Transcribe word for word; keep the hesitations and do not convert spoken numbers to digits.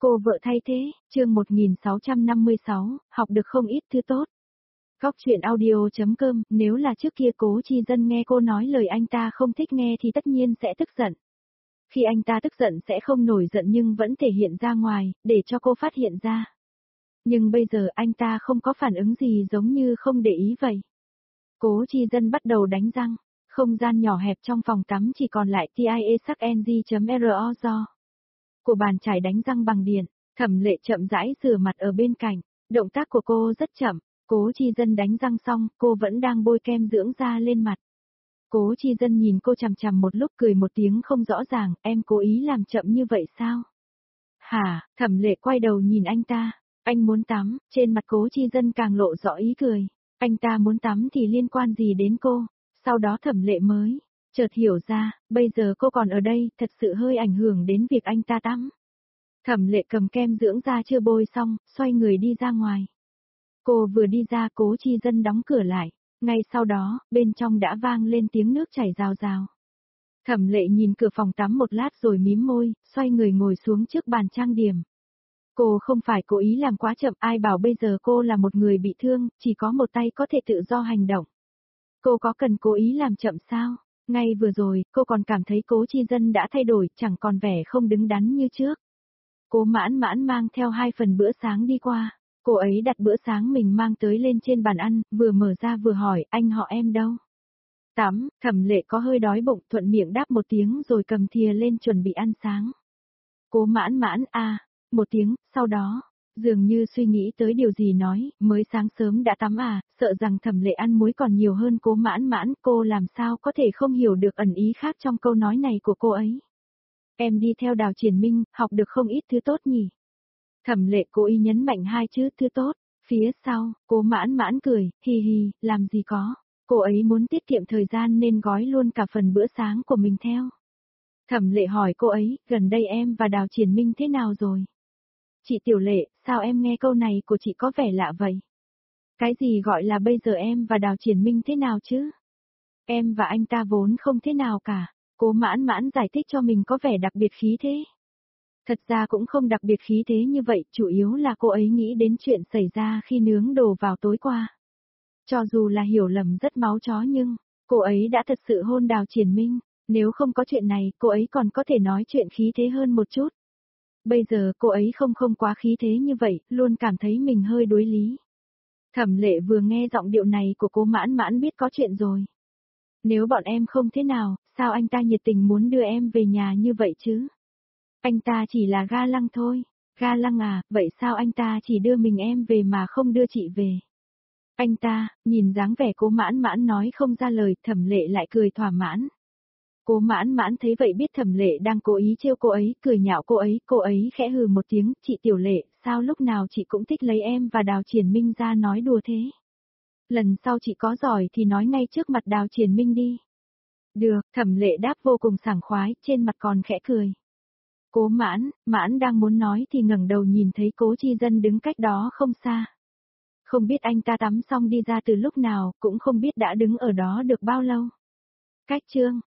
Cô vợ thay thế, chương một nghìn sáu trăm năm mươi sáu, học được không ít thứ tốt. Góc chuyện audio.com, nếu là trước kia Cố Chi Dân nghe cô nói lời anh ta không thích nghe thì tất nhiên sẽ tức giận. Khi anh ta tức giận sẽ không nổi giận nhưng vẫn thể hiện ra ngoài, để cho cô phát hiện ra. Nhưng bây giờ anh ta không có phản ứng gì giống như không để ý vậy. Cố Chi Dân bắt đầu đánh răng, không gian nhỏ hẹp trong phòng tắm chỉ còn lại tia sắc ng.ro do. Của bàn chải đánh răng bằng điện, Thẩm Lệ chậm rãi rửa mặt ở bên cạnh, động tác của cô rất chậm, Cố Chi Dân đánh răng xong, cô vẫn đang bôi kem dưỡng da lên mặt. Cố Chi Dân nhìn cô chằm chằm một lúc cười một tiếng không rõ ràng, em cố ý làm chậm như vậy sao? Hả, Thẩm Lệ quay đầu nhìn anh ta, anh muốn tắm, trên mặt Cố Chi Dân càng lộ rõ ý cười, anh ta muốn tắm thì liên quan gì đến cô, sau đó Thẩm Lệ mới chợt hiểu ra, bây giờ cô còn ở đây, thật sự hơi ảnh hưởng đến việc anh ta tắm. Thẩm Lệ cầm kem dưỡng da chưa bôi xong, xoay người đi ra ngoài. Cô vừa đi ra Cố Chi Dân đóng cửa lại, ngay sau đó, bên trong đã vang lên tiếng nước chảy rào rào. Thẩm Lệ nhìn cửa phòng tắm một lát rồi mím môi, xoay người ngồi xuống trước bàn trang điểm. Cô không phải cố ý làm quá chậm, ai bảo bây giờ cô là một người bị thương, chỉ có một tay có thể tự do hành động. Cô có cần cố ý làm chậm sao? Ngay vừa rồi, cô còn cảm thấy Cố Chi Dân đã thay đổi, chẳng còn vẻ không đứng đắn như trước. Cố Mãn Mãn mang theo hai phần bữa sáng đi qua, cô ấy đặt bữa sáng mình mang tới lên trên bàn ăn, vừa mở ra vừa hỏi, anh họ em đâu? Tắm, Thẩm Lệ có hơi đói bụng, thuận miệng đáp một tiếng rồi cầm thìa lên chuẩn bị ăn sáng. Cố Mãn Mãn a, à, một tiếng, sau đó, dường như suy nghĩ tới điều gì nói, mới sáng sớm đã tắm à, sợ rằng Thẩm Lệ ăn muối còn nhiều hơn Cố Mãn Mãn, cô làm sao có thể không hiểu được ẩn ý khác trong câu nói này của cô ấy. Em đi theo Đào Triển Minh, học được không ít thứ tốt nhỉ? Thẩm Lệ cố ý nhấn mạnh hai chữ thứ tốt, phía sau, Cố Mãn Mãn cười, hi hi, làm gì có, cô ấy muốn tiết kiệm thời gian nên gói luôn cả phần bữa sáng của mình theo. Thẩm Lệ hỏi cô ấy, gần đây em và Đào Triển Minh thế nào rồi? Chị Tiểu Lệ, sao em nghe câu này của chị có vẻ lạ vậy? Cái gì gọi là bây giờ em và Đào Triển Minh thế nào chứ? Em và anh ta vốn không thế nào cả, Cố Mãn Mãn giải thích cho mình có vẻ đặc biệt khí thế. Thật ra cũng không đặc biệt khí thế như vậy, chủ yếu là cô ấy nghĩ đến chuyện xảy ra khi nướng đồ vào tối qua. Cho dù là hiểu lầm rất máu chó nhưng, cô ấy đã thật sự hôn Đào Triển Minh, nếu không có chuyện này, cô ấy còn có thể nói chuyện khí thế hơn một chút. Bây giờ cô ấy không không quá khí thế như vậy, luôn cảm thấy mình hơi đối lý. Thẩm Lệ vừa nghe giọng điệu này của Cố Mãn Mãn biết có chuyện rồi. Nếu bọn em không thế nào, sao anh ta nhiệt tình muốn đưa em về nhà như vậy chứ? Anh ta chỉ là ga lăng thôi. Ga lăng à, vậy sao anh ta chỉ đưa mình em về mà không đưa chị về? Anh ta, nhìn dáng vẻ Cố Mãn Mãn nói không ra lời, Thẩm Lệ lại cười thỏa mãn. Cố Mãn Mãn thấy vậy biết Thẩm Lệ đang cố ý trêu cô ấy, cười nhạo cô ấy, cô ấy khẽ hừ một tiếng, chị Tiểu Lệ, sao lúc nào chị cũng thích lấy em và Đào Triển Minh ra nói đùa thế? Lần sau chị có giỏi thì nói ngay trước mặt Đào Triển Minh đi. Được, Thẩm Lệ đáp vô cùng sảng khoái, trên mặt còn khẽ cười. Cố Mãn, Mãn đang muốn nói thì ngẩng đầu nhìn thấy Cố Chi Dân đứng cách đó không xa. Không biết anh ta tắm xong đi ra từ lúc nào, cũng không biết đã đứng ở đó được bao lâu. Cách chương